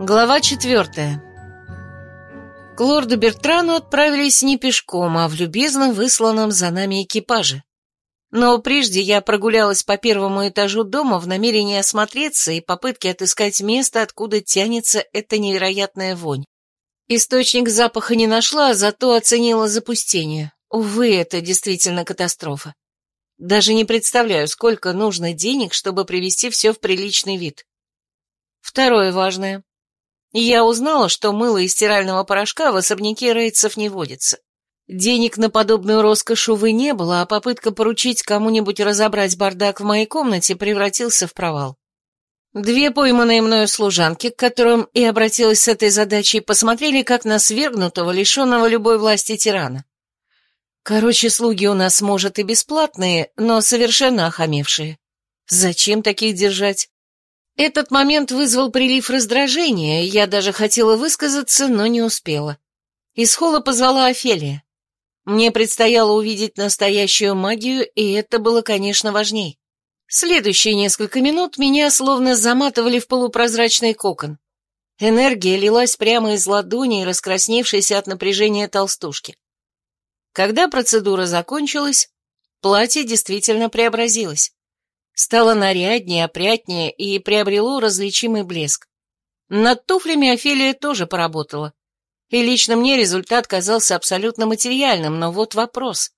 Глава 4. К лорду Бертрану отправились не пешком, а в любезно высланном за нами экипаже. Но прежде я прогулялась по первому этажу дома в намерении осмотреться и попытке отыскать место, откуда тянется эта невероятная вонь. Источник запаха не нашла, зато оценила запустение. Увы, это действительно катастрофа. Даже не представляю, сколько нужно денег, чтобы привести все в приличный вид. Второе важное. Я узнала, что мыла и стирального порошка в особняке Рейтсов не водится. Денег на подобную роскошь, увы, не было, а попытка поручить кому-нибудь разобрать бардак в моей комнате превратился в провал. Две пойманные мною служанки, к которым и обратилась с этой задачей, посмотрели как на свергнутого, лишенного любой власти тирана. Короче, слуги у нас, может, и бесплатные, но совершенно охамевшие. Зачем таких держать? Этот момент вызвал прилив раздражения, я даже хотела высказаться, но не успела. Из холла позвала Офелия. Мне предстояло увидеть настоящую магию, и это было, конечно, важней. Следующие несколько минут меня словно заматывали в полупрозрачный кокон. Энергия лилась прямо из ладони, раскрасневшейся от напряжения толстушки. Когда процедура закончилась, платье действительно преобразилось. Стало наряднее, опрятнее и приобрело различимый блеск. Над туфлями Офелия тоже поработала. И лично мне результат казался абсолютно материальным, но вот вопрос.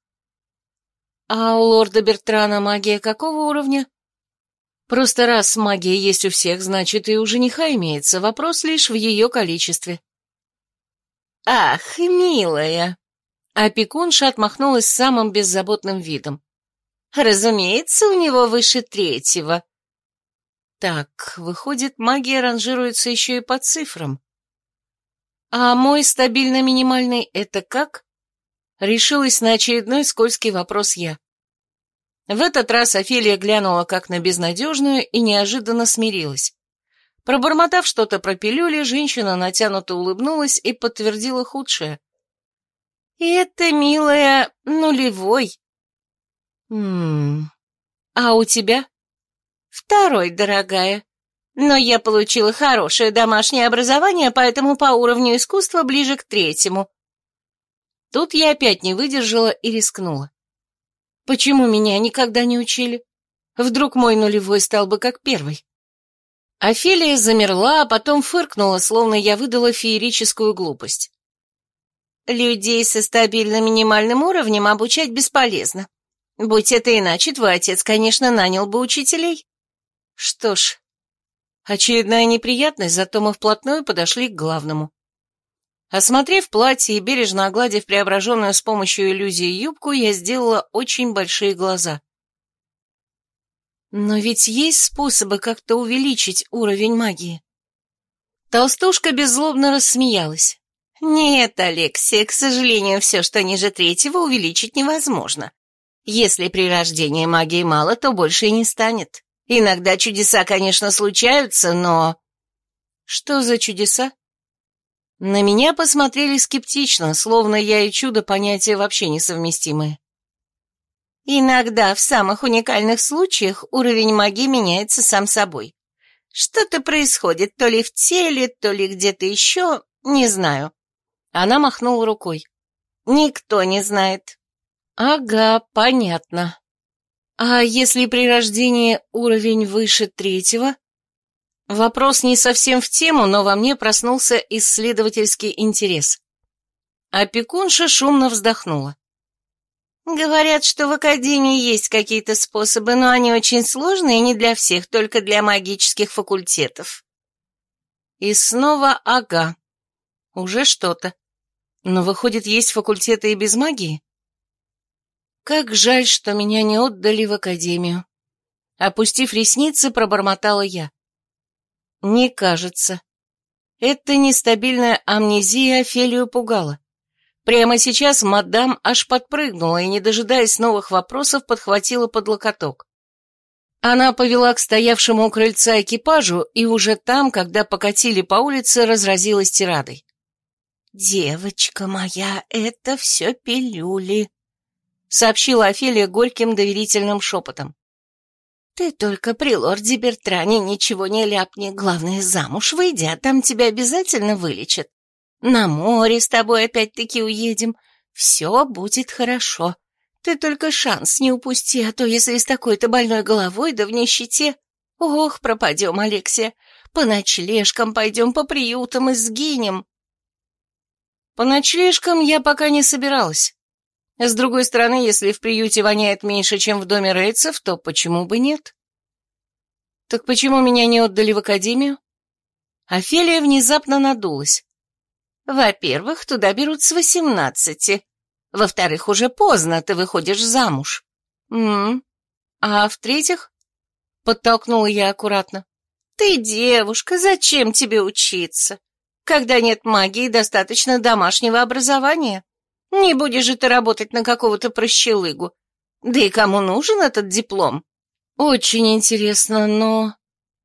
А у лорда Бертрана магия какого уровня? Просто раз магия есть у всех, значит и у жениха имеется, вопрос лишь в ее количестве. Ах, милая! Опекунша отмахнулась самым беззаботным видом. Разумеется, у него выше 3. Так, выходит, магия ранжируется еще и по цифрам. А мой стабильно-минимальный — это как? Решилась на очередной скользкий вопрос я. В этот раз Офелия глянула как на безнадежную и неожиданно смирилась. Пробормотав что-то про пилюли, женщина натянуто улыбнулась и подтвердила худшее. «Это, милая, нулевой». А у тебя? 2, дорогая. Но я получила хорошее домашнее образование, поэтому по уровню искусства ближе к 3. Тут я опять не выдержала и рискнула. Почему меня никогда не учили? Вдруг мой нулевой стал бы как 1? Офелия замерла, а потом фыркнула, словно я выдала феерическую глупость. Людей со стабильно-минимальным уровнем обучать бесполезно. Будь это иначе, твой отец, конечно, нанял бы учителей. Что ж, очередная неприятность, зато мы вплотную подошли к главному. Осмотрев платье и бережно огладив преображенную с помощью иллюзии юбку, я сделала очень большие глаза. Но ведь есть способы как-то увеличить уровень магии. Толстушка беззлобно рассмеялась. Нет, Алексия, к сожалению, все, что ниже 3, увеличить невозможно. Если при рождении магии мало, то больше и не станет. Иногда чудеса, конечно, случаются, но... Что за чудеса? На меня посмотрели скептично, словно я и чудо понятия вообще несовместимые. Иногда в самых уникальных случаях уровень магии меняется сам собой. Что-то происходит то ли в теле, то ли где-то еще, не знаю. Она махнула рукой. Никто не знает. Ага, понятно. А если при рождении уровень выше 3? Вопрос не совсем в тему, но во мне проснулся исследовательский интерес. Опекунша шумно вздохнула. Говорят, что в академии есть какие-то способы, но они очень сложные и не для всех, только для магических факультетов. И снова ага. Уже что-то. Но выходит, есть факультеты и без магии? Как жаль, что меня не отдали в академию. Опустив ресницы, пробормотала я. Не кажется. Эта нестабильная амнезия Офелию пугала. Прямо сейчас мадам аж подпрыгнула и, не дожидаясь новых вопросов, подхватила под локоток. Она повела к стоявшему у крыльца экипажу, и уже там, когда покатили по улице, разразилась тирадой. «Девочка моя, это все пилюли», — сообщила Офелия горьким доверительным шепотом. Ты только при лорде Бертране ничего не ляпни, главное, замуж выйди, а там тебя обязательно вылечат. На море с тобой опять-таки уедем, все будет хорошо. Ты только шанс не упусти, а то если с такой-то больной головой да в нищете... Ох, пропадем, Алексия, по ночлежкам пойдем, по приютам и сгинем. По ночлежкам я пока не собиралась. С другой стороны, если в приюте воняет меньше, чем в доме Рейцев, то почему бы нет? Так почему меня не отдали в академию? Офелия внезапно надулась. Во-первых, туда берут с 18. Во-вторых, уже поздно, ты выходишь замуж. А в-третьих, подтолкнула я аккуратно, ты девушка, зачем тебе учиться? Когда нет магии, достаточно домашнего образования. Не будешь же ты работать на какого-то прощелыгу. Да и кому нужен этот диплом? Очень интересно, но...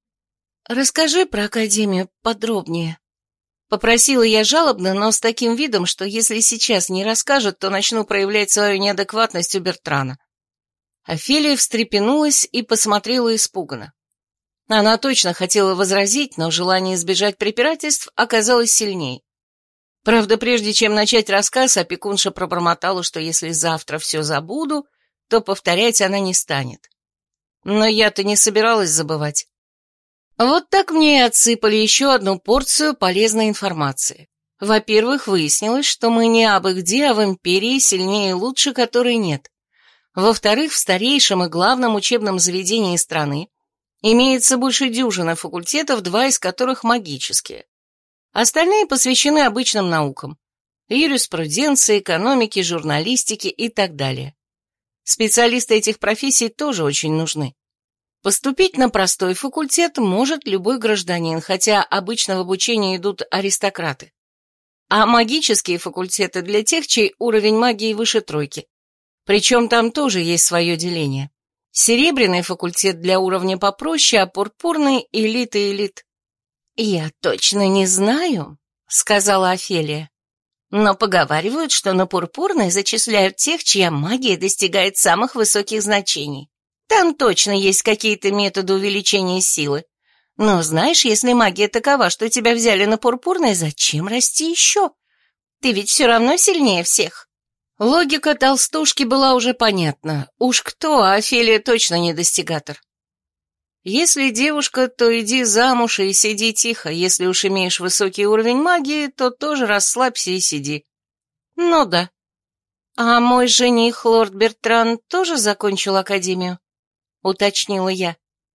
Расскажи про академию подробнее. Попросила я жалобно, но с таким видом, что если сейчас не расскажет, то начну проявлять свою неадекватность у Бертрана. Офелия встрепенулась и посмотрела испуганно. Она точно хотела возразить, но желание избежать препирательств оказалось сильней. Правда, прежде чем начать рассказ, опекунша пробормотала, что если завтра все забуду, то повторять она не станет. Но я-то не собиралась забывать. Вот так мне и отсыпали еще одну порцию полезной информации. Во-первых, выяснилось, что мы не абы где, а в империи сильнее и лучше, которой нет. Во-вторых, в старейшем и главном учебном заведении страны имеется больше дюжины факультетов, 2 из которых магические. Остальные посвящены обычным наукам – юриспруденции, экономике, журналистике и так далее. Специалисты этих профессий тоже очень нужны. Поступить на простой факультет может любой гражданин, хотя обычно в обучение идут аристократы. А магические факультеты для тех, чей уровень магии выше 3. Причем там тоже есть свое деление. Серебряный факультет для уровня попроще, а пурпурный – элит. «Я точно не знаю», — сказала Офелия. «Но поговаривают, что на пурпурный зачисляют тех, чья магия достигает самых высоких значений. Там точно есть какие-то методы увеличения силы. Но знаешь, если магия такова, что тебя взяли на пурпурный, зачем расти еще? Ты ведь все равно сильнее всех». Логика толстушки была уже понятна. Уж кто, а Офелия точно не достигатор. Если девушка, то иди замуж и сиди тихо. Если уж имеешь высокий уровень магии, то тоже расслабься и сиди. Ну да. А мой жених, лорд Бертран, тоже закончил академию? Уточнила я.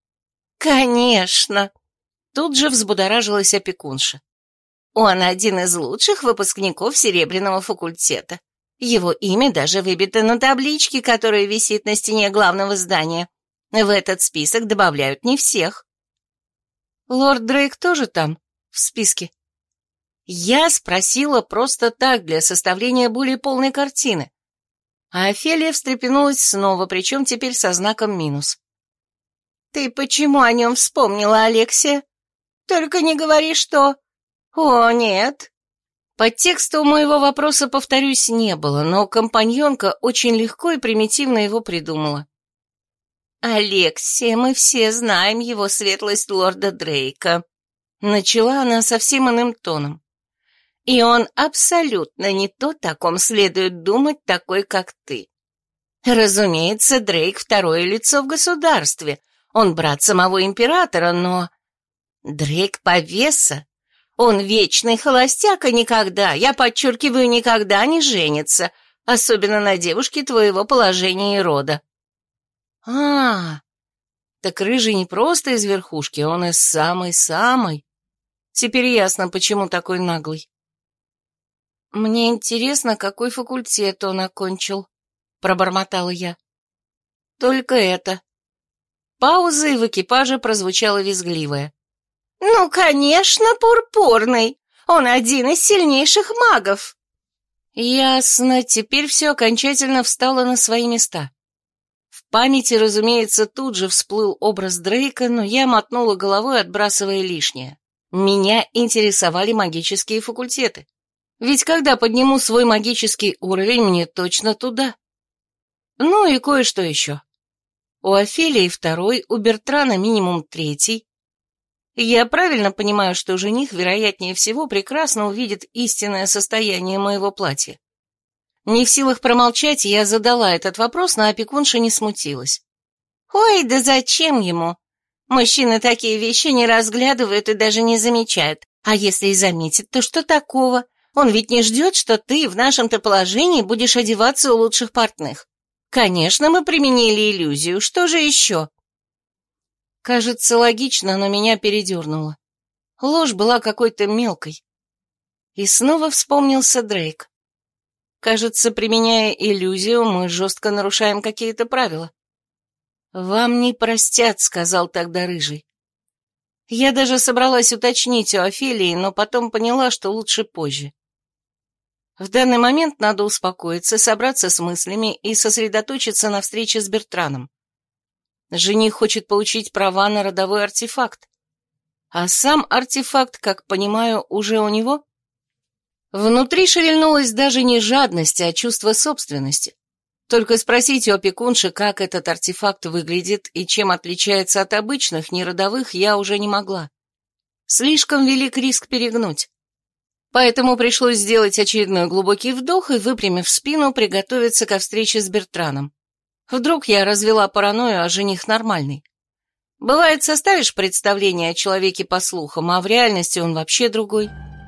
Конечно. Тут же взбудоражилась опекунша. Он один из лучших выпускников Серебряного факультета. Его имя даже выбито на табличке, которая висит на стене главного здания. В этот список добавляют не всех. Лорд Дрейк тоже там, в списке? Я спросила просто так, для составления более полной картины. А Офелия встрепенулась снова, причем теперь со знаком минус. «Ты почему о нем вспомнила, Алексия? Только не говори, что...» «О, нет». Подтекста у моего вопроса, повторюсь, не было, но компаньонка очень легко и примитивно его придумала. «Алексия, мы все знаем его светлость лорда Дрейка», — начала она совсем иным тоном. «И он абсолютно не тот, о ком следует думать, такой, как ты. Разумеется, Дрейк — второе лицо в государстве, он брат самого императора, но... Дрейк повеса. Он вечный холостяк и никогда, я подчеркиваю, никогда не женится, особенно на девушке твоего положения и рода». Так рыжий не просто из верхушки, он из самой-самой. Теперь ясно, почему такой наглый. «Мне интересно, какой факультет он окончил», — пробормотала я. «Только это». Пауза, и в экипаже прозвучала визгливая. «Ну, конечно, пурпурный. Он один из сильнейших магов». Ясно, теперь все окончательно встало на свои места. В памяти, разумеется, тут же всплыл образ Дрейка, но я мотнула головой, отбрасывая лишнее. Меня интересовали магические факультеты. Ведь когда подниму свой магический уровень, мне точно туда. Ну и кое-что еще. У Офелии второй, у Бертрана минимум третий. Я правильно понимаю, что жених, вероятнее всего, прекрасно увидит истинное состояние моего платья. Не в силах промолчать, я задала этот вопрос, но опекунша не смутилась. «Ой, да зачем ему? Мужчины такие вещи не разглядывают и даже не замечают. А если и заметит, то что такого? Он ведь не ждет, что ты в нашем-то положении будешь одеваться у лучших портных. Конечно, мы применили иллюзию, что же еще?» Кажется, логично, но меня передернуло. Ложь была какой-то мелкой. И снова вспомнился Дрейк. Кажется, применяя иллюзию, мы жестко нарушаем какие-то правила. «Вам не простят», — сказал тогда Рыжий. Я даже собралась уточнить у Офелии, но потом поняла, что лучше позже. В данный момент надо успокоиться, собраться с мыслями и сосредоточиться на встрече с Бертраном. Жених хочет получить права на родовой артефакт. А сам артефакт, как понимаю, уже у него? Внутри шевельнулась даже не жадность, а чувство собственности. Только спросить у опекунши, как этот артефакт выглядит и чем отличается от обычных, неродовых, я уже не могла. Слишком велик риск перегнуть. Поэтому пришлось сделать очередной глубокий вдох и, выпрямив спину, приготовиться ко встрече с Бертраном. Вдруг я развела паранойю, а жених нормальный. Бывает, составишь представление о человеке по слухам, а в реальности он вообще другой.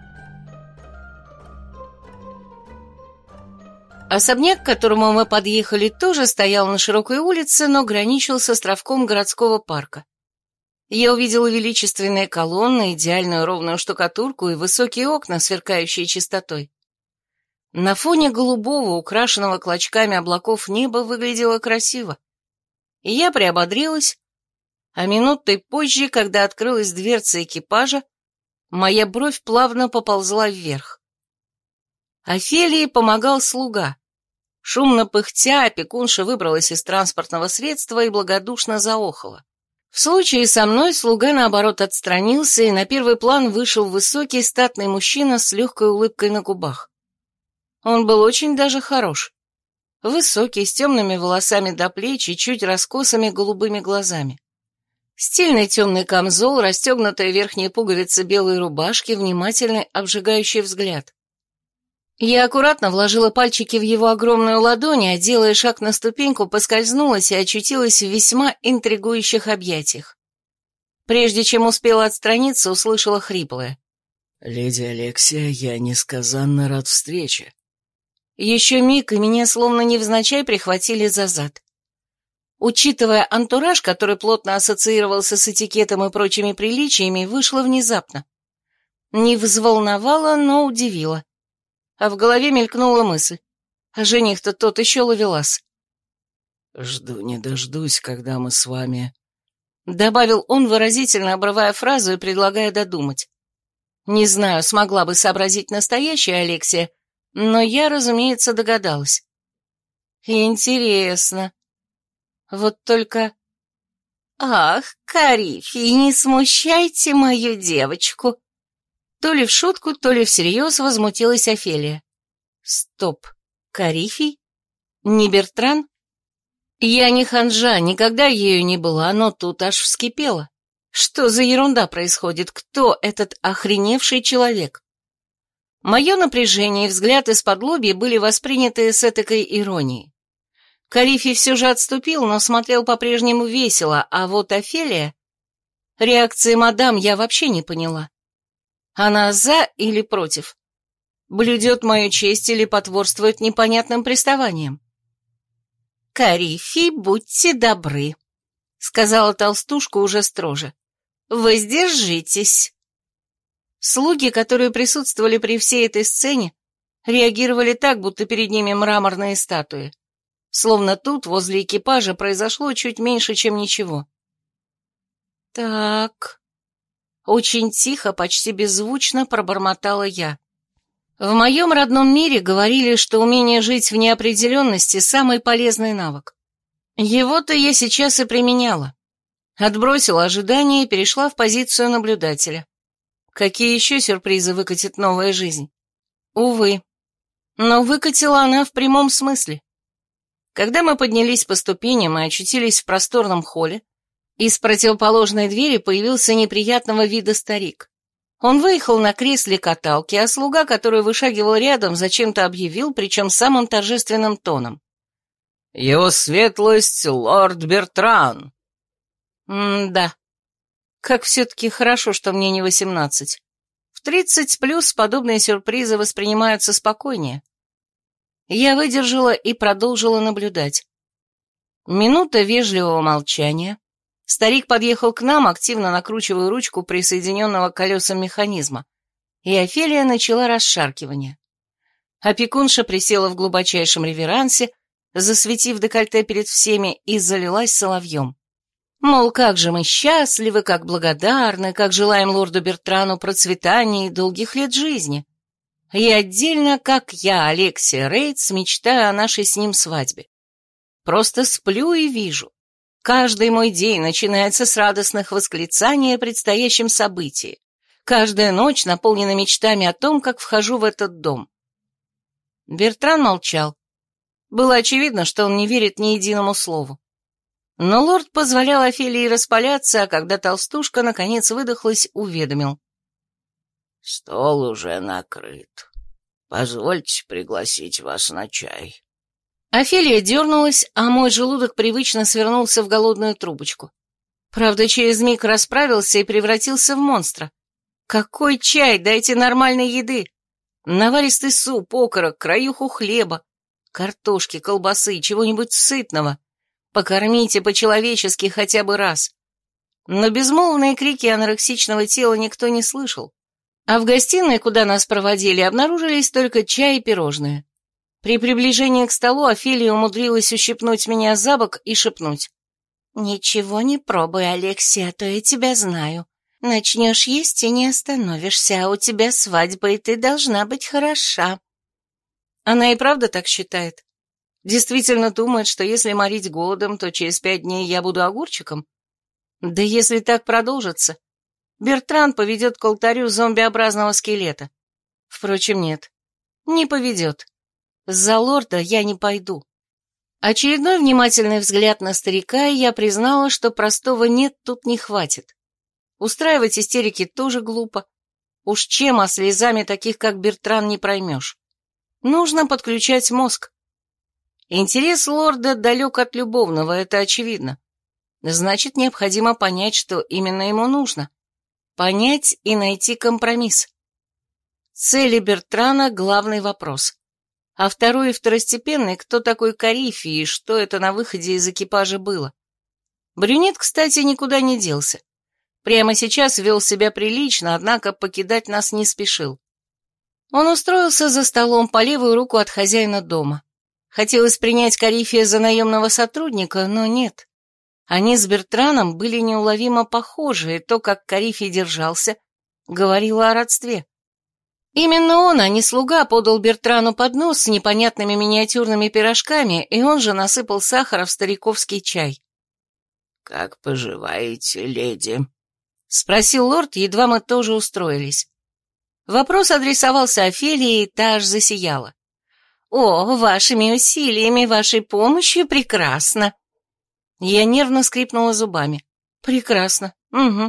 Особняк, к которому мы подъехали, тоже стоял на широкой улице, но граничил с островком городского парка. Я увидела величественные колонны, идеальную ровную штукатурку и высокие окна, сверкающие чистотой. На фоне голубого, украшенного клочками облаков неба выглядело красиво. И я приободрилась, а минутой позже, когда открылась дверца экипажа, моя бровь плавно поползла вверх. Офелии помогал слуга. Шумно пыхтя, опекунша выбралась из транспортного средства и благодушно заохала. В случае со мной слуга, наоборот, отстранился, и на первый план вышел высокий статный мужчина с легкой улыбкой на губах. Он был очень даже хорош. Высокий, с темными волосами до плеч и чуть раскосыми голубыми глазами. Стильный темный камзол, расстегнутая верхняя пуговица белой рубашки, внимательный, обжигающий взгляд. Я аккуратно вложила пальчики в его огромную ладонь, а, делая шаг на ступеньку, поскользнулась и очутилась в весьма интригующих объятиях. Прежде чем успела отстраниться, услышала хриплое: «Леди Алексия, я несказанно рад встрече». Еще миг, и меня словно невзначай прихватили за зад. Учитывая антураж, который плотно ассоциировался с этикетом и прочими приличиями, вышло внезапно. Не взволновало, но удивило. А в голове мелькнула мысль: а жених-то тот еще ловелас. «Жду не дождусь, когда мы с вами...» Добавил он, выразительно обрывая фразу и предлагая додумать. Не знаю, смогла бы сообразить настоящая Алексия, но я, разумеется, догадалась. Интересно. Вот только... «Ах, Карифий, не смущайте мою девочку!» То ли в шутку, то ли всерьез возмутилась Офелия. Стоп, Карифий? Не Бертран? Я не ханжа, никогда ею не была, но тут аж вскипела. Что за ерунда происходит? Кто этот охреневший человек? Мое напряжение и взгляд из-под-лобья были восприняты с этакой иронией. Карифий все же отступил, но смотрел по-прежнему весело, а вот Офелия... Реакции мадам я вообще не поняла. Она за или против? Блюдет мою честь или потворствует непонятным приставаниям? «Карифий, будьте добры», — сказала толстушка уже строже. «Воздержитесь». Слуги, которые присутствовали при всей этой сцене, реагировали так, будто перед ними мраморные статуи. Словно тут, возле экипажа, произошло чуть меньше, чем ничего. «Так...» Очень тихо, почти беззвучно пробормотала я. В моем родном мире говорили, что умение жить в неопределенности – самый полезный навык. Его-то я сейчас и применяла. Отбросила ожидания и перешла в позицию наблюдателя. Какие еще сюрпризы выкатит новая жизнь? Увы. Но выкатила она в прямом смысле. Когда мы поднялись по ступеням и очутились в просторном холле, из противоположной двери появился неприятного вида старик. Он выехал на кресле каталки, а слуга, который вышагивал рядом, зачем-то объявил, причем самым торжественным тоном. «Его светлость лорд Бертран!» Да. Как все-таки хорошо, что мне не 18. В 30+ подобные сюрпризы воспринимаются спокойнее. Я выдержала и продолжила наблюдать. Минута вежливого молчания. Старик подъехал к нам, активно накручивая ручку присоединенного к колесам механизма, и Офелия начала расшаркивание. Опекунша присела в глубочайшем реверансе, засветив декольте перед всеми, и залилась соловьем. Мол, как же мы счастливы, как благодарны, как желаем лорду Бертрану процветания и долгих лет жизни. И отдельно, как я, Алексия Рейтс, мечтаю о нашей с ним свадьбе. Просто сплю и вижу. Каждый мой день начинается с радостных восклицаний о предстоящем событии. Каждая ночь наполнена мечтами о том, как вхожу в этот дом. Бертран молчал. Было очевидно, что он не верит ни единому слову. Но лорд позволял Офелии распаляться, а когда толстушка наконец выдохлась, уведомил. «Стол уже накрыт. Позвольте пригласить вас на чай». Офелия дернулась, а мой желудок привычно свернулся в голодную трубочку. Правда, через миг расправился и превратился в монстра. Какой чай, дайте нормальной еды. Наваристый суп, окорок, краюху хлеба, картошки, колбасы, чего-нибудь сытного. Покормите по-человечески хотя бы раз. Но безмолвные крики анорексичного тела никто не слышал. А в гостиной, куда нас проводили, обнаружились только чай и пирожные. При приближении к столу Офелия умудрилась ущипнуть меня за бок и шепнуть. «Ничего не пробуй, Алексия, а то я тебя знаю. Начнешь есть и не остановишься, а у тебя свадьба, и ты должна быть хороша». Она и правда так считает? Действительно думает, что если морить голодом, то через 5 дней я буду огурчиком? Да если так продолжится, Бертран поведет к алтарю зомбиобразного скелета. Впрочем, нет, не поведет. За лорда я не пойду. Очередной внимательный взгляд на старика, и я признала, что простого «нет» тут не хватит. Устраивать истерики тоже глупо. Уж чем, а слезами таких, как Бертран, не проймешь. Нужно подключать мозг. Интерес лорда далек от любовного, это очевидно. Значит, необходимо понять, что именно ему нужно. Понять и найти компромисс. Цели Бертрана — главный вопрос. А второй и второстепенный, кто такой Карифи и что это на выходе из экипажа было. Брюнет, кстати, никуда не делся. Прямо сейчас вел себя прилично, однако покидать нас не спешил. Он устроился за столом по левую руку от хозяина дома. Хотелось принять Карифия за наемного сотрудника, но нет. Они с Бертраном были неуловимо похожи, и то, как Карифий держался, говорило о родстве. Именно он, а не слуга, подал Бертрану поднос с непонятными миниатюрными пирожками, и он же насыпал сахара в стариковский чай. «Как поживаете, леди?» — спросил лорд, едва мы тоже устроились. Вопрос адресовался Офелии, и та аж засияла. «О, вашими усилиями, вашей помощью прекрасно!» Я нервно скрипнула зубами. «Прекрасно, угу».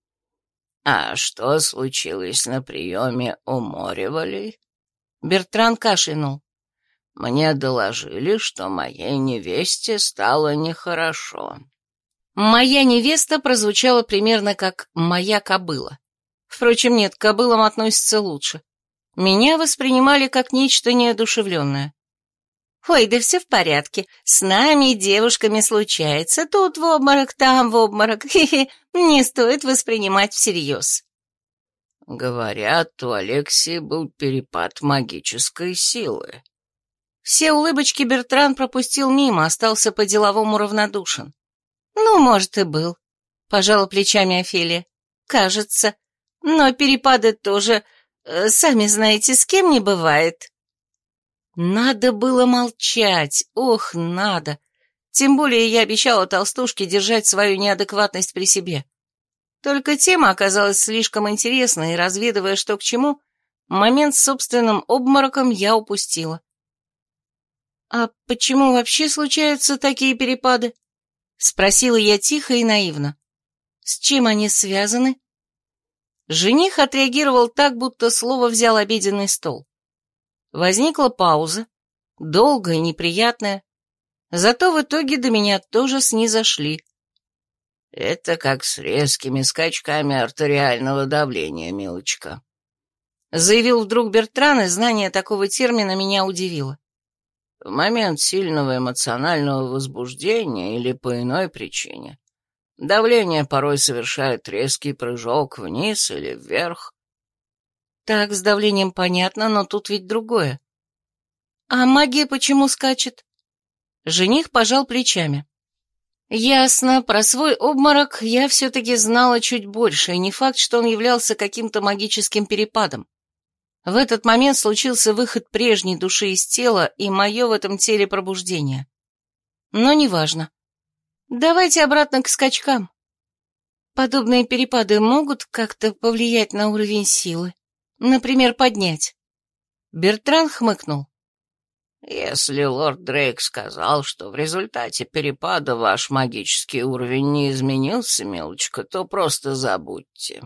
«А что случилось на приеме у Моривалей?» Бертран кашлянул. «Мне доложили, что моей невесте стало нехорошо». «Моя невеста» прозвучала примерно как «моя кобыла». Впрочем, нет, к кобылам относятся лучше. Меня воспринимали как нечто неодушевленное. «Ой, да все в порядке. С нами, девушками, случается. Тут в обморок, там в обморок. Хе-хе. Не стоит воспринимать всерьез». «Говорят, у Алексии был перепад магической силы». Все улыбочки Бертран пропустил мимо, остался по-деловому равнодушен. «Ну, может, и был», — пожала плечами Офелия. «Кажется. Но перепады тоже, сами знаете, с кем не бывает». Надо было молчать, ох, надо. Тем более я обещала толстушке держать свою неадекватность при себе. Только тема оказалась слишком интересной, и, разведывая, что к чему, момент с собственным обмороком я упустила. «А почему вообще случаются такие перепады?» — спросила я тихо и наивно. «С чем они связаны?» Жених отреагировал так, будто слово взял обеденный стол. Возникла пауза, долгая и неприятная, зато в итоге до меня тоже снизошли. «Это как с резкими скачками артериального давления, милочка», — заявил вдруг Бертран, и знание такого термина меня удивило. «В момент сильного эмоционального возбуждения или по иной причине давление порой совершает резкий прыжок вниз или вверх». Так, с давлением понятно, но тут ведь другое. «А магия почему скачет?» Жених пожал плечами. Ясно, про свой обморок я все-таки знала чуть больше, и не факт, что он являлся каким-то магическим перепадом. В этот момент случился выход прежней души из тела и мое в этом теле пробуждение. Но неважно. Давайте обратно к скачкам. Подобные перепады могут как-то повлиять на уровень силы? Например, поднять? Бертран хмыкнул. «Если лорд Дрейк сказал, что в результате перепада ваш магический уровень не изменился, милочка, то просто забудьте».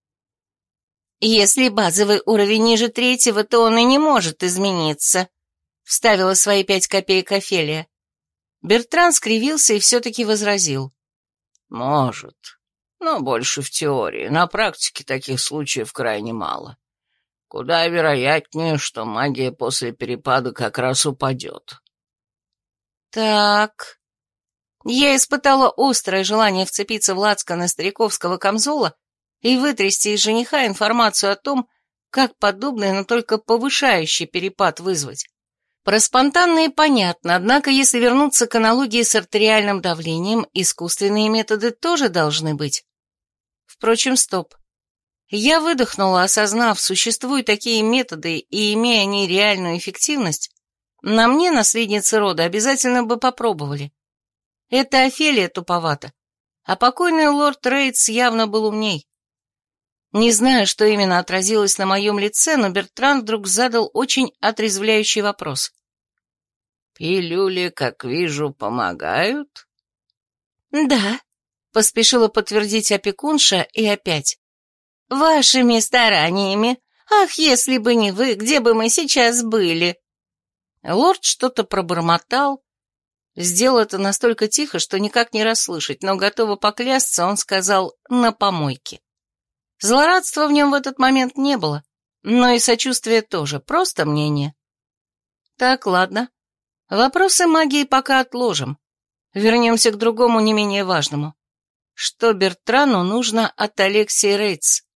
«Если базовый уровень ниже 3-го, то он и не может измениться», — вставила свои 5 копеек Офелия. Бертран скривился и все-таки возразил. «Может, но больше в теории. На практике таких случаев крайне мало. Куда вероятнее, что магия после перепада как раз упадет». «Так...» Я испытала острое желание вцепиться в лацканы стариковского камзола и вытрясти из жениха информацию о том, как подобный, но только повышающий перепад вызвать. Про спонтанные понятно, однако если вернуться к аналогии с артериальным давлением, искусственные методы тоже должны быть. Впрочем, стоп. Я выдохнула, осознав, существуют такие методы, и имея они реальную эффективность, на мне, наследницы рода, обязательно бы попробовали. Это Офелия туповата, а покойный лорд Рейтс явно был умней. Не знаю, что именно отразилось на моем лице, но Бертран вдруг задал очень отрезвляющий вопрос. «Пилюли, как вижу, помогают?» «Да», — поспешила подтвердить опекунша и опять. «Вашими стараниями. Ах, если бы не вы, где бы мы сейчас были?» Лорд что-то пробормотал. Сделал это настолько тихо, что никак не расслышать, но, готова поклясться, он сказал «на помойке». Злорадства в нем в этот момент не было, но и сочувствия тоже, просто мнение. Так, ладно. Вопросы магии пока отложим. Вернемся к другому, не менее важному. Что Бертрану нужно от Алексии Рейтс?